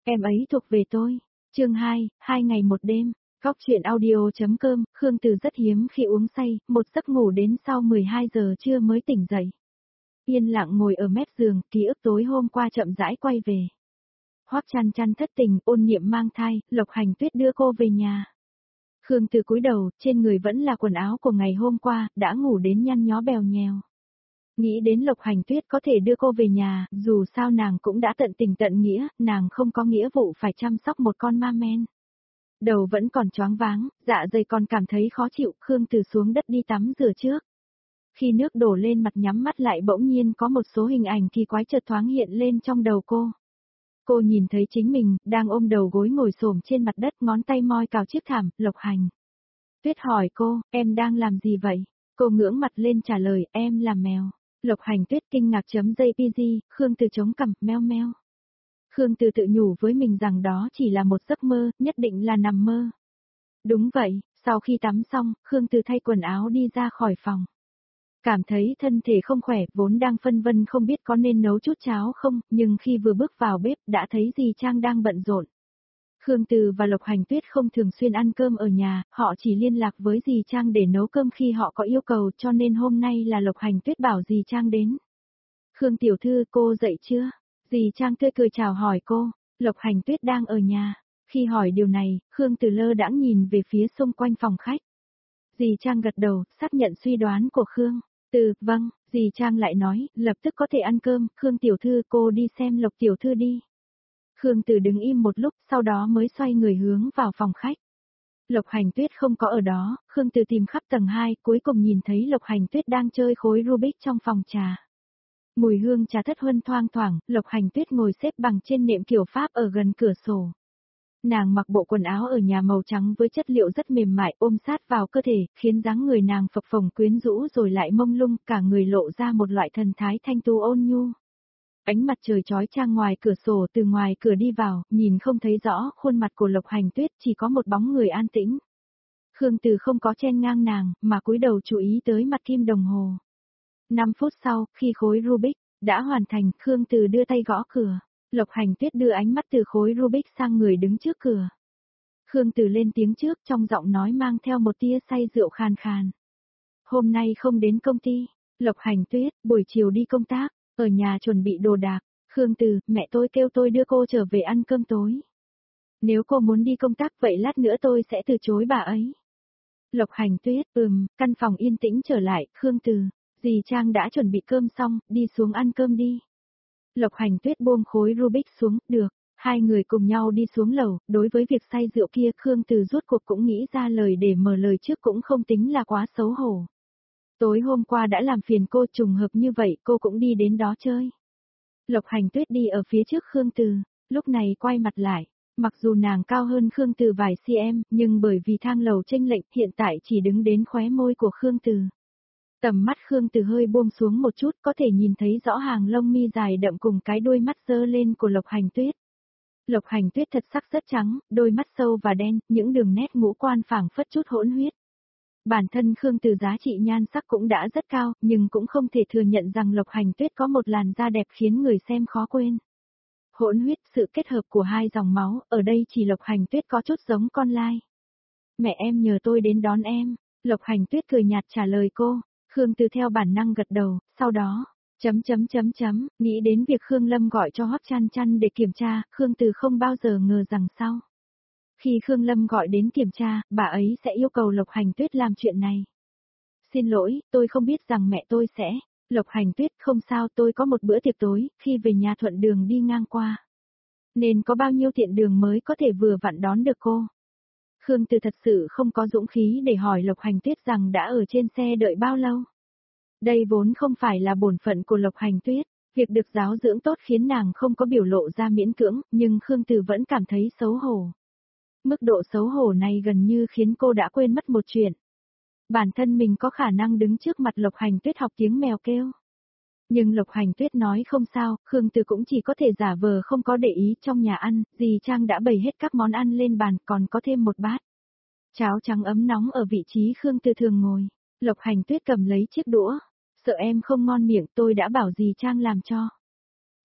Em ấy thuộc về tôi. Chương 2, 2 ngày một đêm. Góc truyện audio.com, Khương Từ rất hiếm khi uống say, một giấc ngủ đến sau 12 giờ trưa mới tỉnh dậy. Yên lặng ngồi ở mép giường, ký ức tối hôm qua chậm rãi quay về. Hoắc Chăn Chăn thất tình, Ôn Niệm mang thai, Lộc Hành Tuyết đưa cô về nhà. Khương Từ cúi đầu, trên người vẫn là quần áo của ngày hôm qua, đã ngủ đến nhăn nhó bèo nhèo. Nghĩ đến Lộc Hành Tuyết có thể đưa cô về nhà, dù sao nàng cũng đã tận tình tận nghĩa, nàng không có nghĩa vụ phải chăm sóc một con ma men. Đầu vẫn còn choáng váng, dạ dày còn cảm thấy khó chịu, Khương Từ xuống đất đi tắm rửa trước. Khi nước đổ lên mặt nhắm mắt lại bỗng nhiên có một số hình ảnh kỳ quái chợt thoáng hiện lên trong đầu cô. Cô nhìn thấy chính mình, đang ôm đầu gối ngồi xổm trên mặt đất ngón tay moi cào chiếc thảm, Lộc Hành. Tuyết hỏi cô, em đang làm gì vậy? Cô ngưỡng mặt lên trả lời, em làm mèo. Lộc Hành Tuyết kinh ngạc.jpg, Khương Từ chống cằm, meo meo. Khương Từ tự nhủ với mình rằng đó chỉ là một giấc mơ, nhất định là nằm mơ. Đúng vậy, sau khi tắm xong, Khương Từ thay quần áo đi ra khỏi phòng. Cảm thấy thân thể không khỏe, vốn đang phân vân không biết có nên nấu chút cháo không, nhưng khi vừa bước vào bếp đã thấy dì Trang đang bận rộn. Khương Từ và Lộc Hành Tuyết không thường xuyên ăn cơm ở nhà, họ chỉ liên lạc với dì Trang để nấu cơm khi họ có yêu cầu cho nên hôm nay là Lộc Hành Tuyết bảo dì Trang đến. Khương tiểu thư, cô dậy chưa? Dì Trang tươi cười chào hỏi cô, Lộc Hành Tuyết đang ở nhà. Khi hỏi điều này, Khương Từ lơ đãng nhìn về phía xung quanh phòng khách. Dì Trang gật đầu, xác nhận suy đoán của Khương. Vâng, dì Trang lại nói, lập tức có thể ăn cơm, Khương tiểu thư cô đi xem Lộc tiểu thư đi. Khương Từ đứng im một lúc, sau đó mới xoay người hướng vào phòng khách. Lộc Hành Tuyết không có ở đó, Khương Từ tìm khắp tầng 2, cuối cùng nhìn thấy Lộc Hành Tuyết đang chơi khối Rubik trong phòng trà. Mùi hương trà thất huân thoang thoảng, Lộc Hành Tuyết ngồi xếp bằng trên nệm kiểu Pháp ở gần cửa sổ. Nàng mặc bộ quần áo ở nhà màu trắng với chất liệu rất mềm mại ôm sát vào cơ thể, khiến dáng người nàng phập phồng quyến rũ rồi lại mông lung, cả người lộ ra một loại thần thái thanh tu ôn nhu. Ánh mặt trời chói chang ngoài cửa sổ từ ngoài cửa đi vào, nhìn không thấy rõ khuôn mặt của Lộc Hành Tuyết, chỉ có một bóng người an tĩnh. Khương Từ không có chen ngang nàng, mà cúi đầu chú ý tới mặt kim đồng hồ. 5 phút sau, khi khối Rubik đã hoàn thành, Khương Từ đưa tay gõ cửa. Lộc Hành Tuyết đưa ánh mắt từ khối Rubik sang người đứng trước cửa. Khương Từ lên tiếng trước trong giọng nói mang theo một tia say rượu khàn khàn. Hôm nay không đến công ty. Lộc Hành Tuyết, buổi chiều đi công tác, ở nhà chuẩn bị đồ đạc. Khương Từ, mẹ tôi kêu tôi đưa cô trở về ăn cơm tối. Nếu cô muốn đi công tác vậy lát nữa tôi sẽ từ chối bà ấy. Lộc Hành Tuyết, căn phòng yên tĩnh trở lại, Khương Từ, dì Trang đã chuẩn bị cơm xong, đi xuống ăn cơm đi. Lộc Hành Tuyết buông khối Rubik xuống, được. Hai người cùng nhau đi xuống lầu, đối với việc say rượu kia Khương Từ rốt cuộc cũng nghĩ ra lời để mở lời trước cũng không tính là quá xấu hổ. Tối hôm qua đã làm phiền cô trùng hợp như vậy cô cũng đi đến đó chơi. Lộc Hành Tuyết đi ở phía trước Khương Từ, lúc này quay mặt lại. Mặc dù nàng cao hơn Khương Từ vài cm, nhưng bởi vì thang lầu chênh lệch hiện tại chỉ đứng đến khóe môi của Khương Từ. Tầm mắt Khương Từ hơi buông xuống một chút có thể nhìn thấy rõ hàng lông mi dài đậm cùng cái đuôi mắt dơ lên của Lộc Hành Tuyết. Lộc Hành Tuyết thật sắc rất trắng, đôi mắt sâu và đen, những đường nét ngũ quan phảng phất chút hỗn huyết. Bản thân Khương Từ giá trị nhan sắc cũng đã rất cao, nhưng cũng không thể thừa nhận rằng Lộc Hành Tuyết có một làn da đẹp khiến người xem khó quên. Hỗn huyết, sự kết hợp của hai dòng máu, ở đây chỉ Lộc Hành Tuyết có chút giống con lai. Mẹ em nhờ tôi đến đón em. Lộc Hành Tuyết cười nhạt trả lời cô. Khương Từ theo bản năng gật đầu, sau đó, nghĩ đến việc Khương Lâm gọi cho Hoắc Chăn Chăn để kiểm tra, Khương Từ không bao giờ ngờ rằng sau. Khi Khương Lâm gọi đến kiểm tra, bà ấy sẽ yêu cầu Lộc Hành Tuyết làm chuyện này. Xin lỗi, tôi không biết rằng mẹ tôi sẽ. Lộc Hành Tuyết, không sao, tôi có một bữa tiệc tối, khi về nhà thuận đường đi ngang qua. Nên có bao nhiêu tiện đường mới có thể vừa vặn đón được cô. Khương Từ thật sự không có dũng khí để hỏi Lộc Hành Tuyết rằng đã ở trên xe đợi bao lâu. Đây vốn không phải là bổn phận của Lộc Hành Tuyết, việc được giáo dưỡng tốt khiến nàng không có biểu lộ ra miễn cưỡng, nhưng Khương Từ vẫn cảm thấy xấu hổ. Mức độ xấu hổ này gần như khiến cô đã quên mất một chuyện. Bản thân mình có khả năng đứng trước mặt Lộc Hành Tuyết học tiếng mèo kêu. Nhưng Lộc Hành Tuyết nói không sao, Khương Từ cũng chỉ có thể giả vờ không có để ý. Trong nhà ăn, dì Trang đã bày hết các món ăn lên bàn, còn có thêm một bát cháo trắng ấm nóng ở vị trí Khương Từ thường ngồi. Lộc Hành Tuyết cầm lấy chiếc đũa. Sợ em không ngon miệng, tôi đã bảo dì Trang làm cho.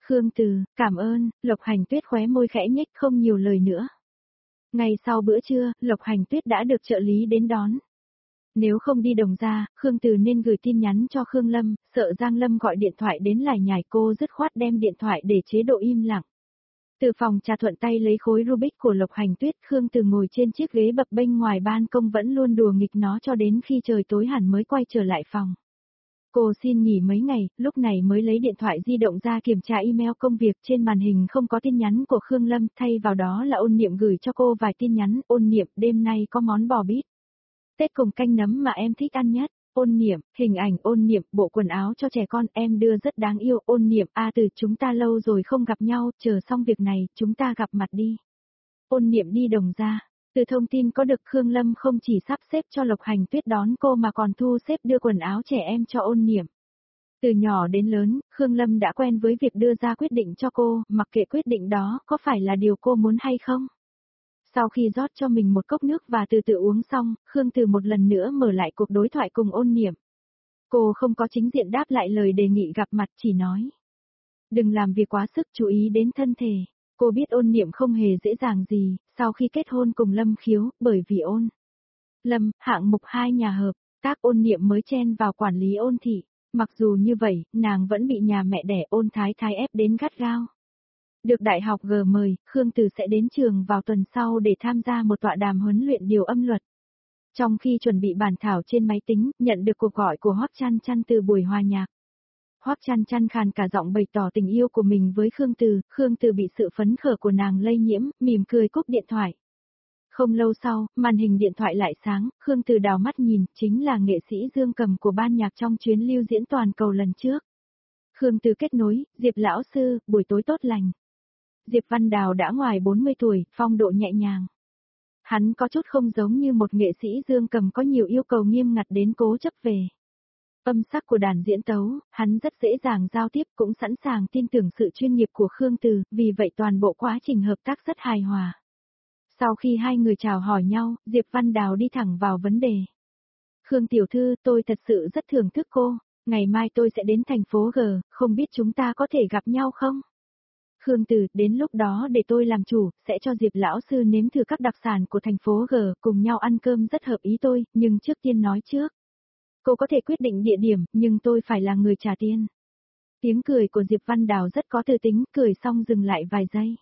Khương Từ, cảm ơn, Lộc Hành Tuyết khóe môi khẽ nhếch không nhiều lời nữa. Ngày sau bữa trưa, Lộc Hành Tuyết đã được trợ lý đến đón. Nếu không đi Đồng ra, Khương Từ nên gửi tin nhắn cho Khương Lâm, sợ Giang Lâm gọi điện thoại đến lải nhải cô dứt khoát đem điện thoại để chế độ im lặng. Từ phòng trà thuận tay lấy khối Rubik của Lộc Hành Tuyết, Khương Từ ngồi trên chiếc ghế bập bênh ngoài ban công vẫn luôn đùa nghịch nó cho đến khi trời tối hẳn mới quay trở lại phòng. Cô xin nghỉ mấy ngày, lúc này mới lấy điện thoại di động ra kiểm tra email công việc, trên màn hình không có tin nhắn của Khương Lâm, thay vào đó là Ôn Niệm gửi cho cô vài tin nhắn. Ôn Niệm, đêm nay có món bò bít tết cùng canh nấm mà em thích ăn nhất. Ôn Niệm, hình ảnh Ôn Niệm, bộ quần áo cho trẻ con em đưa rất đáng yêu. Ôn Niệm, từ chúng ta lâu rồi không gặp nhau, chờ xong việc này, chúng ta gặp mặt đi. Ôn Niệm đi Đồng ra. Từ thông tin có được, Khương Lâm không chỉ sắp xếp cho Lộc Hành Tuyết đón cô mà còn thu xếp đưa quần áo trẻ em cho Ôn Niệm. Từ nhỏ đến lớn, Khương Lâm đã quen với việc đưa ra quyết định cho cô, mặc kệ quyết định đó có phải là điều cô muốn hay không. Sau khi rót cho mình một cốc nước và từ từ uống xong, Khương Từ một lần nữa mở lại cuộc đối thoại cùng Ôn Niệm. Cô không có chính diện đáp lại lời đề nghị gặp mặt, chỉ nói. Đừng làm việc quá sức, chú ý đến thân thể. Cô biết Ôn Niệm không hề dễ dàng gì, sau khi kết hôn cùng Lâm Khiếu, bởi vì Ôn Lâm, hạng mục 2 nhà hợp, các Ôn Niệm mới chen vào quản lý Ôn thị. Mặc dù như vậy, nàng vẫn bị nhà mẹ đẻ Ôn Thái Thái ép đến gắt gao. Được Đại học G mời, Khương Từ sẽ đến trường vào tuần sau để tham gia một tọa đàm huấn luyện điều âm luật. Trong khi chuẩn bị bản thảo trên máy tính, nhận được cuộc gọi của Hoắc Chăn Chăn từ buổi hòa nhạc. Hoắc Chăn Chăn khàn cả giọng bày tỏ tình yêu của mình với Khương Từ bị sự phấn khởi của nàng lây nhiễm, mỉm cười cúp điện thoại. Không lâu sau, màn hình điện thoại lại sáng, Khương Từ đào mắt nhìn, chính là nghệ sĩ Dương Cầm của ban nhạc trong chuyến lưu diễn toàn cầu lần trước. Khương Từ kết nối, Diệp lão sư, buổi tối tốt lành. Diệp Văn Đào đã ngoài 40 tuổi, phong độ nhẹ nhàng. Hắn có chút không giống như một nghệ sĩ Dương Cầm có nhiều yêu cầu nghiêm ngặt đến cố chấp về âm sắc của đàn diễn tấu, hắn rất dễ dàng giao tiếp, cũng sẵn sàng tin tưởng sự chuyên nghiệp của Khương Từ, vì vậy toàn bộ quá trình hợp tác rất hài hòa. Sau khi hai người chào hỏi nhau, Diệp Văn Đào đi thẳng vào vấn đề. Khương tiểu thư, tôi thật sự rất thưởng thức cô, ngày mai tôi sẽ đến thành phố G, không biết chúng ta có thể gặp nhau không? Khương Từ, đến lúc đó để tôi làm chủ, sẽ cho Diệp lão sư nếm thử các đặc sản của thành phố G, cùng nhau ăn cơm rất hợp ý tôi, nhưng trước tiên nói trước. Cô có thể quyết định địa điểm, nhưng tôi phải là người trả tiền. Tiếng cười của Diệp Văn Đào rất có tư tính, cười xong dừng lại vài giây.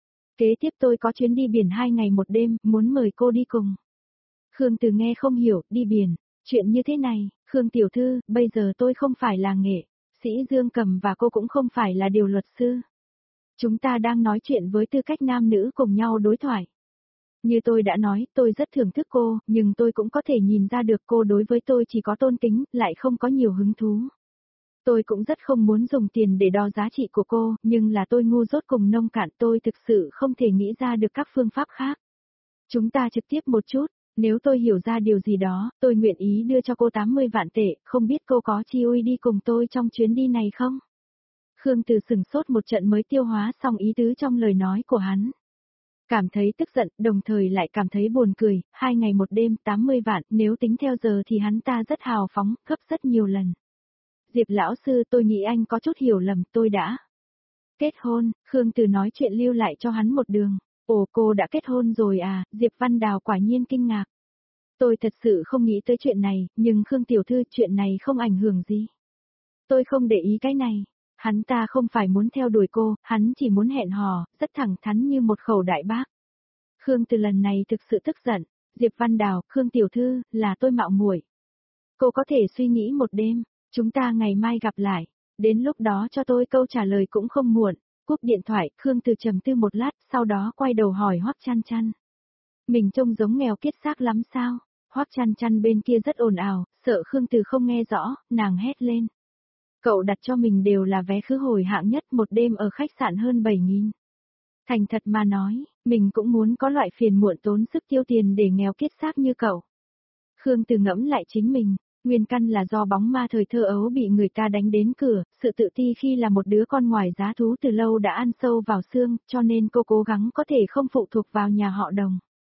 Kế tiếp tôi có chuyến đi biển 2 ngày 1 đêm, muốn mời cô đi cùng. Khương Từ nghe không hiểu, đi biển, chuyện như thế này, Khương tiểu thư, bây giờ tôi không phải là nghệ sĩ Dương Cầm và cô cũng không phải là điều luật sư. Chúng ta đang nói chuyện với tư cách nam nữ cùng nhau đối thoại. Như tôi đã nói, tôi rất thưởng thức cô, nhưng tôi cũng có thể nhìn ra được cô đối với tôi chỉ có tôn kính, lại không có nhiều hứng thú. Tôi cũng rất không muốn dùng tiền để đo giá trị của cô, nhưng là tôi ngu dốt cùng nông cạn, tôi thực sự không thể nghĩ ra được các phương pháp khác. Chúng ta trực tiếp một chút, nếu tôi hiểu ra điều gì đó, tôi nguyện ý đưa cho cô 80 vạn tệ, không biết cô có chi ui đi cùng tôi trong chuyến đi này không? Khương Từ sừng sốt một trận mới tiêu hóa xong ý tứ trong lời nói của hắn. Cảm thấy tức giận, đồng thời lại cảm thấy buồn cười, 2 ngày 1 đêm 80 vạn, nếu tính theo giờ thì hắn ta rất hào phóng, gấp rất nhiều lần. Diệp lão sư, tôi nghĩ anh có chút hiểu lầm, tôi đã kết hôn. Khương Từ nói chuyện lưu lại cho hắn một đường. Ồ, cô đã kết hôn rồi à? Diệp Văn Đào quả nhiên kinh ngạc. Tôi thật sự không nghĩ tới chuyện này, nhưng Khương tiểu thư, chuyện này không ảnh hưởng gì. Tôi không để ý cái này. Hắn ta không phải muốn theo đuổi cô, hắn chỉ muốn hẹn hò, rất thẳng thắn như một khẩu đại bác. Khương Từ lần này thực sự tức giận. Diệp Văn Đào, Khương tiểu thư, là tôi mạo muội. Cô có thể suy nghĩ một đêm, chúng ta ngày mai gặp lại. Đến lúc đó cho tôi câu trả lời cũng không muộn. Cúp điện thoại, Khương Từ trầm tư một lát, sau đó quay đầu hỏi Hoắc Chăn Chăn. Mình trông giống nghèo kiết xác lắm sao? Hoắc Chăn Chăn bên kia rất ồn ào, sợ Khương Từ không nghe rõ, nàng hét lên. Cậu đặt cho mình đều là vé khứ hồi hạng nhất, một đêm ở khách sạn hơn 7.000. Thành thật mà nói, mình cũng muốn có loại phiền muộn tốn sức tiêu tiền để nghèo kiết xác như cậu. Khương Từ ngẫm lại chính mình, nguyên căn là do bóng ma thời thơ ấu bị người ta đánh đến cửa, sự tự ti khi là một đứa con ngoài giá thú từ lâu đã ăn sâu vào xương, cho nên cô cố gắng có thể không phụ thuộc vào nhà họ Đồng.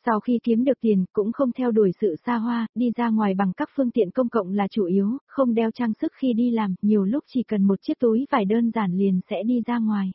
Sau khi kiếm được tiền, cũng không theo đuổi sự xa hoa, đi ra ngoài bằng các phương tiện công cộng là chủ yếu, không đeo trang sức khi đi làm, nhiều lúc chỉ cần một chiếc túi vải đơn giản liền sẽ đi ra ngoài.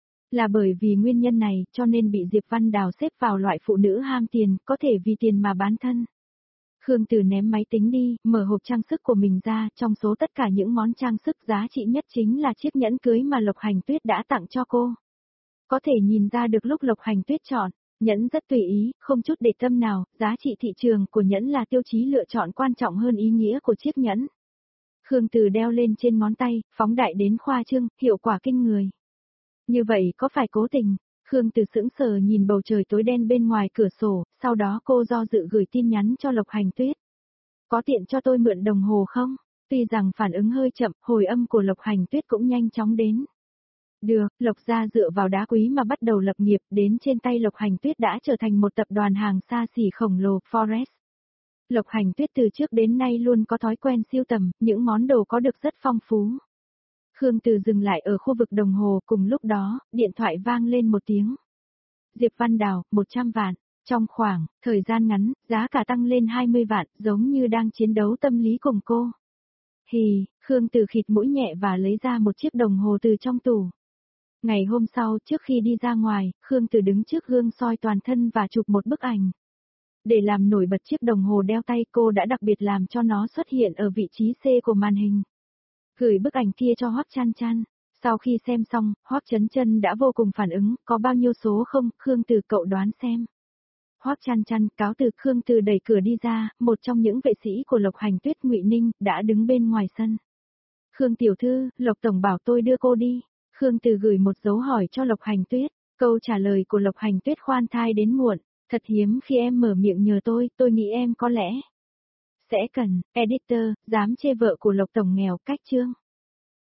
Là bởi vì nguyên nhân này, cho nên bị Diệp Văn Đào xếp vào loại phụ nữ ham tiền, có thể vì tiền mà bán thân. Khương Từ ném máy tính đi, mở hộp trang sức của mình ra, trong số tất cả những món trang sức giá trị nhất chính là chiếc nhẫn cưới mà Lộc Hành Tuyết đã tặng cho cô. Có thể nhìn ra được lúc Lộc Hành Tuyết chọn, nhẫn rất tùy ý, không chút để tâm nào, giá trị thị trường của nhẫn là tiêu chí lựa chọn quan trọng hơn ý nghĩa của chiếc nhẫn. Khương Từ đeo lên trên ngón tay, phóng đại đến khoa trương, hiệu quả kinh người. Như vậy có phải cố tình? Khương Từ sững sờ nhìn bầu trời tối đen bên ngoài cửa sổ, sau đó cô do dự gửi tin nhắn cho Lộc Hành Tuyết. Có tiện cho tôi mượn đồng hồ không? Tuy rằng phản ứng hơi chậm, hồi âm của Lộc Hành Tuyết cũng nhanh chóng đến. Được, Lộc gia dựa vào đá quý mà bắt đầu lập nghiệp, đến trên tay Lộc Hành Tuyết đã trở thành một tập đoàn hàng xa xỉ khổng lồ, Forest. Lộc Hành Tuyết từ trước đến nay luôn có thói quen siêu tầm, những món đồ có được rất phong phú. Khương Từ dừng lại ở khu vực đồng hồ, cùng lúc đó, điện thoại vang lên một tiếng. Diệp Văn Đào, 100 vạn. Trong khoảng thời gian ngắn, giá cả tăng lên 20 vạn, giống như đang chiến đấu tâm lý cùng cô. Hì, Khương Từ khịt mũi nhẹ và lấy ra một chiếc đồng hồ từ trong tủ. Ngày hôm sau, trước khi đi ra ngoài, Khương Từ đứng trước gương soi toàn thân và chụp một bức ảnh. Để làm nổi bật chiếc đồng hồ đeo tay, cô đã đặc biệt làm cho nó xuất hiện ở vị trí C của màn hình. Gửi bức ảnh kia cho Hoắc Chan Chan. Sau khi xem xong, Hoắc Chấn Chân đã vô cùng phản ứng, có bao nhiêu số không, Khương Từ cậu đoán xem. Hoắc Chan Chan, cáo từ. Khương Từ đẩy cửa đi ra, một trong những vệ sĩ của Lộc Hành Tuyết, Ngụy Ninh, đã đứng bên ngoài sân. Khương tiểu thư, Lộc tổng bảo tôi đưa cô đi. Khương Từ gửi một dấu hỏi cho Lộc Hành Tuyết, câu trả lời của Lộc Hành Tuyết khoan thai đến muộn, thật hiếm khi em mở miệng nhờ tôi nghĩ em có lẽ sẽ cần, editor, dám chê vợ của Lộc tổng nghèo, cách chương.